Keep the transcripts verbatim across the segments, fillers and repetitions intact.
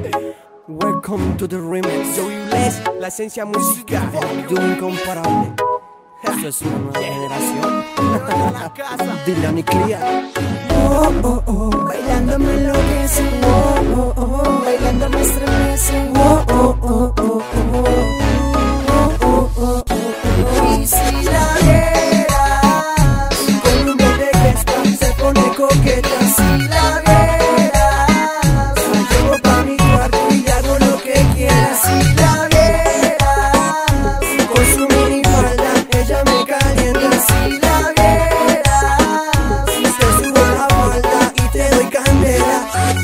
Welcome to the remix. Joey Bless, la esencia musical, de un incomparable. Esto es una nueva generación. Dylan y Clear. Oh, oh, oh, bailando me enloquece. Oh, oh, oh, bailando me estremece. Oh, oh, oh, oh, oh, oh, oh, oh, oh. Y si la vieras con un bebé que está, se pone coqueta. Si la vieras, la llevo pa' mi cuarto y hago lo que quiera. Si la vieras con su minifalda, ella me calienta. Si la vieras, te subo la falda y te doy candela.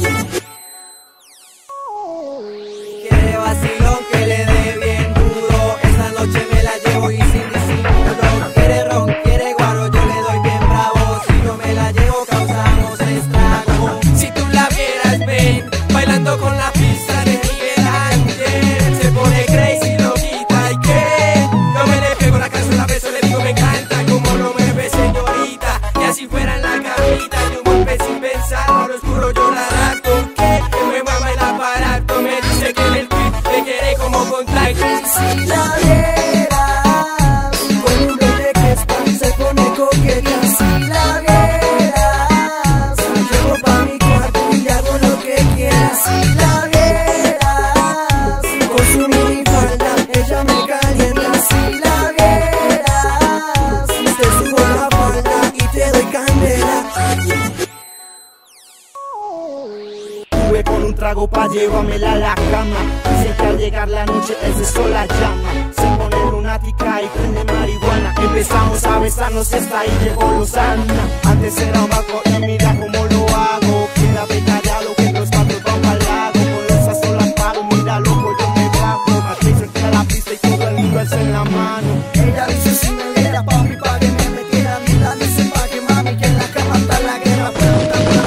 Quiere vacilón que le dé bien duro. Esta noche me la llevo y sin disimulo. Quiere ron, quiere guaro, yo le doy bien bravo. Si yo me la llevo causamos estrago. Si tú la vieras, ven, bailando con la pista de Miguel Ángel. Se pone crazy, lo quita y que yo me le pego la canción, la beso, le digo me encanta como lo mueve señorita. Y así fuera en la camita, de un golpe sin pensar, no lo oscuro yo la rato. Que me mama el aparato, me dice que en el beat me quiere como contacto. Si la vieras con un bebé que está, se pone coqueta. Si la vieras, la llevo pa' mi cuarto y hago lo que quiera. Si la vieras con su minifalda, ella me calienta. Si la vieras, te subo la falda y te doy candela. Tuve con un trago pa' llevármela a la cama. Dice que al llegar la noche ese sol la llama. Se pone lunática y prende marihuana. Empezamos a besarnos y hasta ahí llegó Lozana. Antes era un barco y mira cómo lo hago. Quédate callado que los patos van pa'l lago. Con los azul la paro, mira loco yo me bajo. Matriz entra a la pista y todo el mundo alza en la mano. Ella dice si me diera pa' mi pa' que me metiera. Mira dice pa' que mami que en la cama está la guerra. Pero también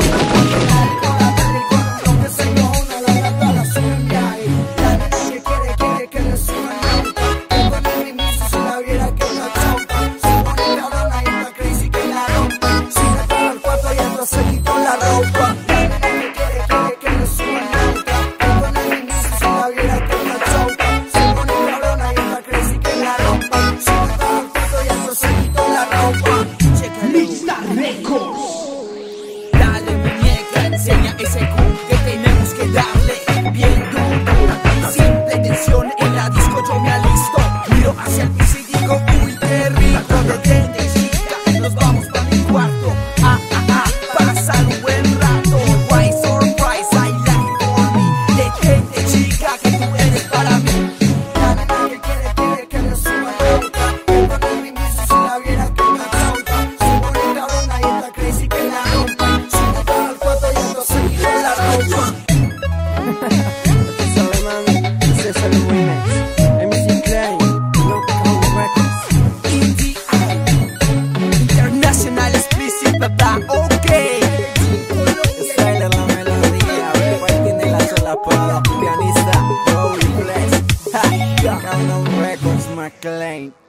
se quitó la ropa. La nena que quiere, quiere que le suba la nota. Que con el inicio si la viera que una chauta. Se pone cabrona y está crazy que la rompa. Si no estaba el foto y hasta se quitó la ropa. Lista Records. Dale muñeca, enseña ese cu que tenemos que darle bien duro. Simple tensión en la disco yo me alisto. Miro hacia el piso y digo uy qué rico. Detente chica, nos vamos pa' mi cuarto. Ah, ah, ah, pasar un buen rato. Why surprise, I like for me. Detente chica, que tú eres para mí. La nena que quiere, quiere que le suba la nota. Que con el inicio si la viera que una chauta. Se pone cabrona y está crazy que la rompa. Si no estaba el foto y hasta se quitó la ropa. Sorry, man. Este es el remix. M C Clay, Welcome Records. E D I International Explicit, papá, ok. Esta es la melodía. Después tiene la sola para pianista Joey Bless. Welcome Records, McLean.